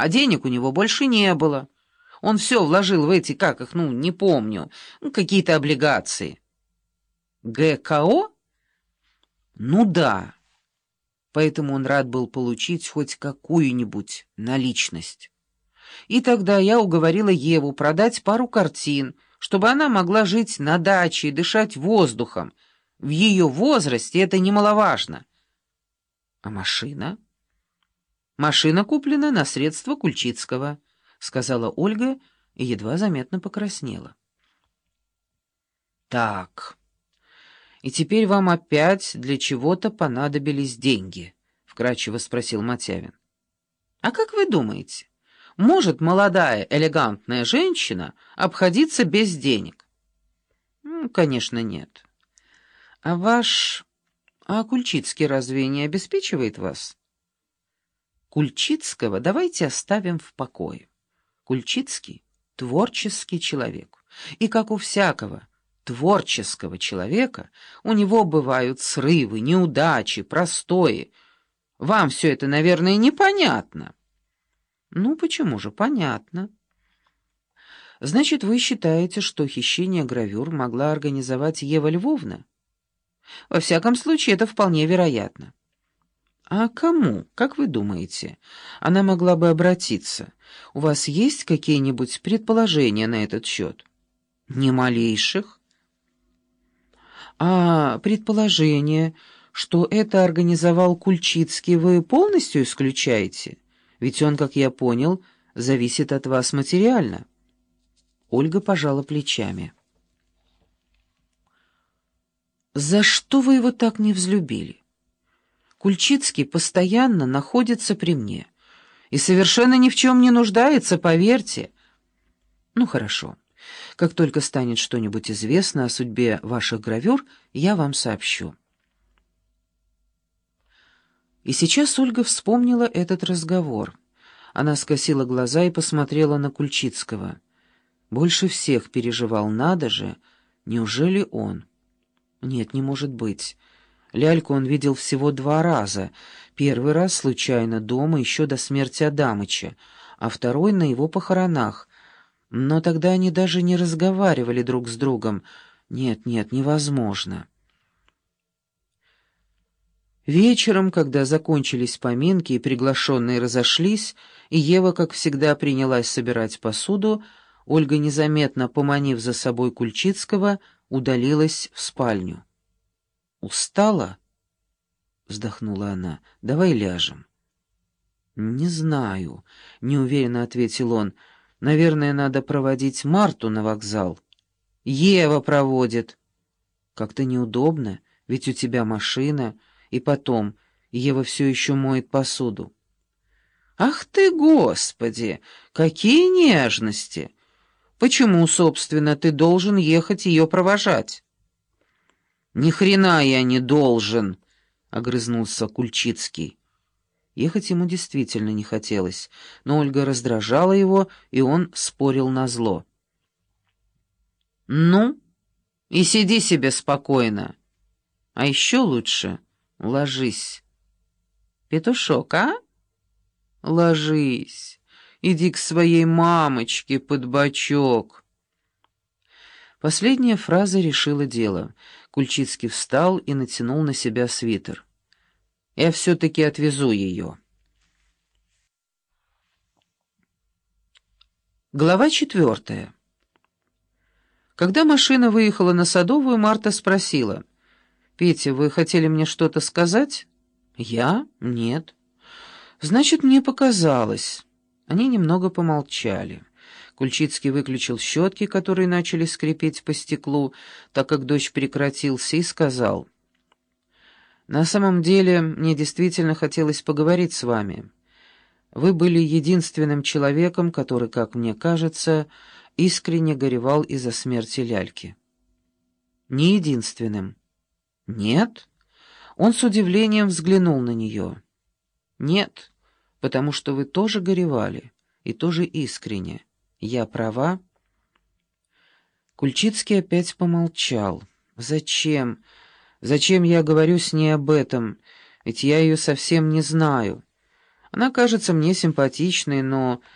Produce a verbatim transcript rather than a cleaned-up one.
А денег у него больше не было. Он все вложил в эти, как их, ну, не помню, ну, какие-то облигации. ГКО? Ну да. Поэтому он рад был получить хоть какую-нибудь наличность. И тогда я уговорила Еву продать пару картин, чтобы она могла жить на даче и дышать воздухом. В ее возрасте это немаловажно. А машина? Машина куплена на средства Кульчицкого, сказала Ольга и едва заметно покраснела. Так, и теперь вам опять для чего-то понадобились деньги, вкратчиво спросил Мотявин. А как вы думаете, может молодая элегантная женщина обходиться без денег? Ну, конечно, нет. А ваш... А Кульчицкий разве не обеспечивает вас? Кульчицкого давайте оставим в покое. Кульчицкий — творческий человек. И как у всякого творческого человека, у него бывают срывы, неудачи, простои. Вам все это, наверное, непонятно. Ну, почему же понятно? Значит, вы считаете, что хищение гравюр могла организовать Ева Львовна? Во всяком случае, это вполне вероятно. А кому, как вы думаете, она могла бы обратиться? У вас есть какие-нибудь предположения на этот счет? Ни малейших. А предположение, что это организовал Кульчицкий, вы полностью исключаете? Ведь он, как я понял, зависит от вас материально. Ольга пожала плечами. За что вы его так не взлюбили? Кульчицкий постоянно находится при мне и совершенно ни в чем не нуждается, поверьте. Ну, хорошо. Как только станет что-нибудь известно о судьбе ваших гравюр, я вам сообщу. И сейчас Ольга вспомнила этот разговор. Она скосила глаза и посмотрела на Кульчицкого. Больше всех переживал, надо же, неужели он? Нет, не может быть. Ляльку он видел всего два раза. Первый раз случайно дома, еще до смерти Адамыча, а второй на его похоронах. Но тогда они даже не разговаривали друг с другом. Нет, нет, невозможно. Вечером, когда закончились поминки и приглашенные разошлись, и Ева, как всегда, принялась собирать посуду, Ольга, незаметно поманив за собой Кульчицкого, удалилась в спальню. «Устала?» — вздохнула она. «Давай ляжем». «Не знаю», — неуверенно ответил он. «Наверное, надо проводить Марту на вокзал». «Ева проводит». «Как-то неудобно, ведь у тебя машина, и потом Ева все еще моет посуду». «Ах ты, Господи! Какие нежности! Почему, собственно, ты должен ехать ее провожать?» «Ни хрена я не должен», — огрызнулся Кульчицкий. Ехать ему действительно не хотелось, но Ольга раздражала его, и он спорил назло. «Ну, и сиди себе спокойно. А еще лучше ложись. Петушок, а? Ложись, иди к своей мамочке под бочок». Последняя фраза решила дело. Кульчицкий встал и натянул на себя свитер. «Я все-таки отвезу ее». Глава четвертая. Когда машина выехала на Садовую, Марта спросила: «Петя, вы хотели мне что-то сказать?» «Я? Нет». «Значит, мне показалось». Они немного помолчали. Кульчицкий выключил щетки, которые начали скрипеть по стеклу, так как дождь прекратился, и сказал: «На самом деле, мне действительно хотелось поговорить с вами. Вы были единственным человеком, который, как мне кажется, искренне горевал из-за смерти Ляльки». «Не единственным». «Нет?» Он с удивлением взглянул на нее. «Нет, потому что вы тоже горевали, и тоже искренне. Я права?» Кульчицкий опять помолчал. «Зачем? Зачем я говорю с ней об этом? Ведь я ее совсем не знаю. Она кажется мне симпатичной, но